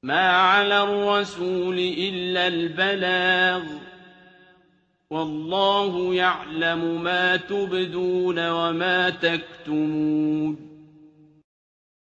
مَا عَلَى الرَّسُولِ إِلَّا الْبَلَاغُ ۗ وَاللَّهُ يَعْلَمُ مَا تُبْدُونَ وَمَا تَكْتُمُونَ